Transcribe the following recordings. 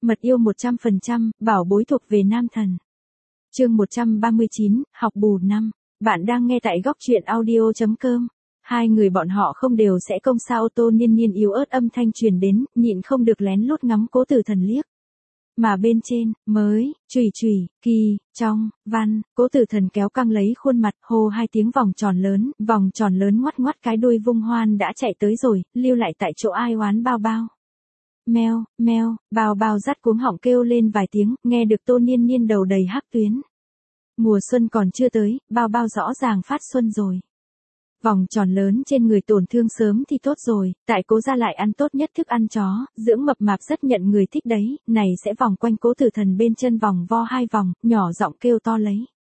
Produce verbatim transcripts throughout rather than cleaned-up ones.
Mật yêu một trăm phần trăm, bảo bối thuộc về nam thần. Chương một trăm ba mươi chín, học bù năm. Bạn đang nghe tại góc truyện audio chấm com. Hai người bọn họ không đều sẽ công sao ô tô Niên Niên yếu ớt âm thanh truyền đến, nhịn không được lén lút ngắm Cố Tử Thần liếc. Mà bên trên, mới, chùy chùy, kỳ, trong, văn, Cố Tử Thần kéo căng lấy khuôn mặt, hô hai tiếng vòng tròn lớn, vòng tròn lớn ngoắt ngoắt cái đuôi vung hoan đã chạy tới rồi, lưu lại tại chỗ ai oán bao bao. Meo, meo, bao bao dắt cuống họng kêu lên vài tiếng, nghe được Tô Niên Niên đầu đầy hắc tuyến. Mùa xuân còn chưa tới, bao bao rõ ràng phát xuân rồi. Vòng tròn lớn trên người tổn thương sớm thì tốt rồi, tại Cố gia lại ăn tốt nhất thức ăn chó, dưỡng mập mạp rất nhận người thích đấy, này sẽ vòng quanh Cố Tử Thần bên chân vòng vo hai vòng, nhỏ giọng kêu to lấy.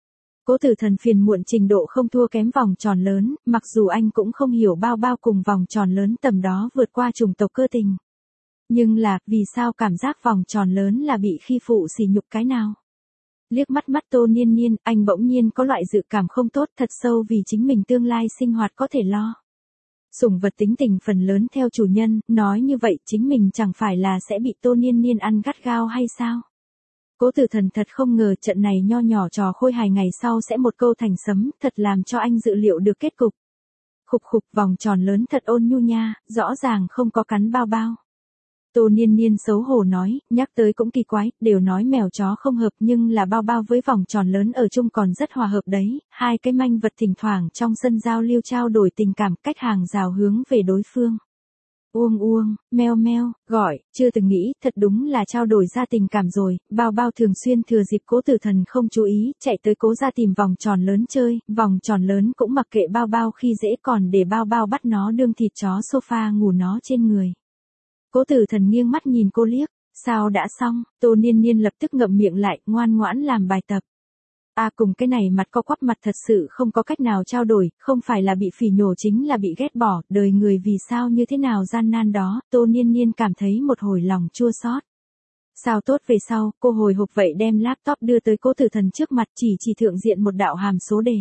Cố Tử Thần phiền muộn trình độ không thua kém vòng tròn lớn, mặc dù anh cũng không hiểu bao bao cùng vòng tròn lớn tầm đó vượt qua chủng tộc cơ tình. Nhưng là, vì sao cảm giác vòng tròn lớn là bị khi phụ sỉ nhục cái nào? Liếc mắt mắt Tô Niên Niên, anh bỗng nhiên có loại dự cảm không tốt thật sâu vì chính mình tương lai sinh hoạt có thể lo. Sủng vật tính tình phần lớn theo chủ nhân, nói như vậy chính mình chẳng phải là sẽ bị Tô Niên Niên ăn gắt gao hay sao? Cố Tử Thần thật không ngờ trận này nho nhỏ trò khôi hài ngày sau sẽ một câu thành sấm, thật làm cho anh dự liệu được kết cục. Khục khục vòng tròn lớn thật ôn nhu nha, rõ ràng không có cắn bao bao. Tô Niên Niên xấu hổ nói, nhắc tới cũng kỳ quái, đều nói mèo chó không hợp nhưng là bao bao với vòng tròn lớn ở chung còn rất hòa hợp đấy, hai cái manh vật thỉnh thoảng trong sân giao lưu trao đổi tình cảm cách hàng rào hướng về đối phương. Uông uông, meo meo, gọi, chưa từng nghĩ, thật đúng là trao đổi ra tình cảm rồi, bao bao thường xuyên thừa dịp Cố Tử Thần không chú ý, chạy tới Cố gia tìm vòng tròn lớn chơi, vòng tròn lớn cũng mặc kệ bao bao khi dễ còn để bao bao bắt nó đương thịt chó sofa ngủ nó trên người. Cố Tử Thần nghiêng mắt nhìn cô liếc, sao đã xong, Tô Niên Niên lập tức ngậm miệng lại, ngoan ngoãn làm bài tập. À cùng cái này mặt co quắp mặt thật sự không có cách nào trao đổi, không phải là bị phỉ nhổ chính là bị ghét bỏ, đời người vì sao như thế nào gian nan đó, Tô Niên Niên cảm thấy một hồi lòng chua xót. Sao tốt về sau, cô hồi hộp vậy đem laptop đưa tới Cố Tử Thần trước mặt chỉ chỉ thượng diện một đạo hàm số đề.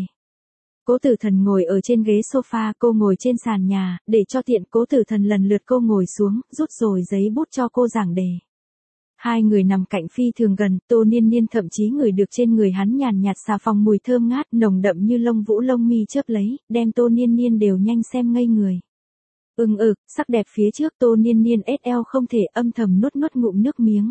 Cố Tử Thần ngồi ở trên ghế sofa, cô ngồi trên sàn nhà, để cho tiện Cố Tử Thần lần lượt cô ngồi xuống, rút rồi giấy bút cho cô giảng đề. Hai người nằm cạnh phi thường gần, Tô Niên Niên thậm chí ngửi được trên người hắn nhàn nhạt xà phòng mùi thơm ngát, nồng đậm như lông vũ lông mi chớp lấy, đem Tô Niên Niên đều nhanh xem ngây người. Ưng ực, sắc đẹp phía trước Tô Niên Niên ét eo không thể âm thầm nuốt nuốt ngụm nước miếng.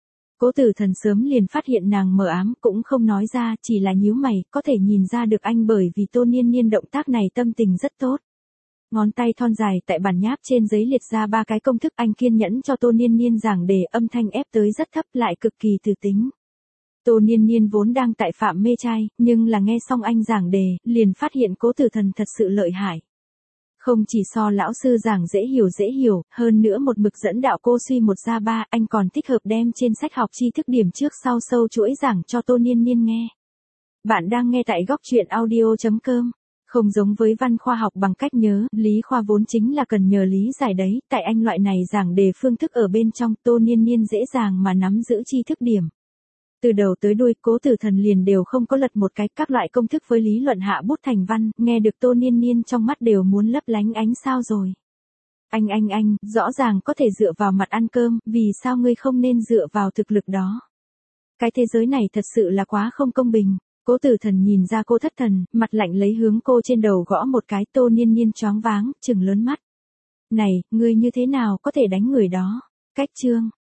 Cố Tử Thần sớm liền phát hiện nàng mờ ám cũng không nói ra, chỉ là nhíu mày, có thể nhìn ra được anh bởi vì Tô Niên Niên động tác này tâm tình rất tốt. Ngón tay thon dài tại bản nháp trên giấy liệt ra ba cái công thức anh kiên nhẫn cho Tô Niên Niên giảng đề âm thanh ép tới rất thấp lại cực kỳ từ tính. Tô Niên Niên vốn đang tại phạm mê trai, nhưng là nghe xong anh giảng đề, liền phát hiện Cố Tử Thần thật sự lợi hại. Không chỉ so lão sư giảng dễ hiểu dễ hiểu, hơn nữa một mực dẫn đạo cô suy một ra ba, anh còn thích hợp đem trên sách học tri thức điểm trước sau sâu chuỗi giảng cho Tô Niên Niên nghe. Bạn đang nghe tại góc truyện audio chấm com. Không giống với văn khoa học bằng cách nhớ, lý khoa vốn chính là cần nhờ lý giải đấy, tại anh loại này giảng đề phương thức ở bên trong, Tô Niên Niên dễ dàng mà nắm giữ tri thức điểm. Từ đầu tới đuôi, Cố Tử Thần liền đều không có lật một cái, các loại công thức với lý luận hạ bút thành văn, nghe được Tô Niên Niên trong mắt đều muốn lấp lánh ánh sao rồi. Anh anh anh, rõ ràng có thể dựa vào mặt ăn cơm, vì sao ngươi không nên dựa vào thực lực đó? Cái thế giới này thật sự là quá không công bình. Cố Tử Thần nhìn ra cô thất thần, mặt lạnh lấy hướng cô trên đầu gõ một cái, Tô Niên Niên choáng váng, trừng lớn mắt. Này, ngươi như thế nào có thể đánh người đó? Cách chương.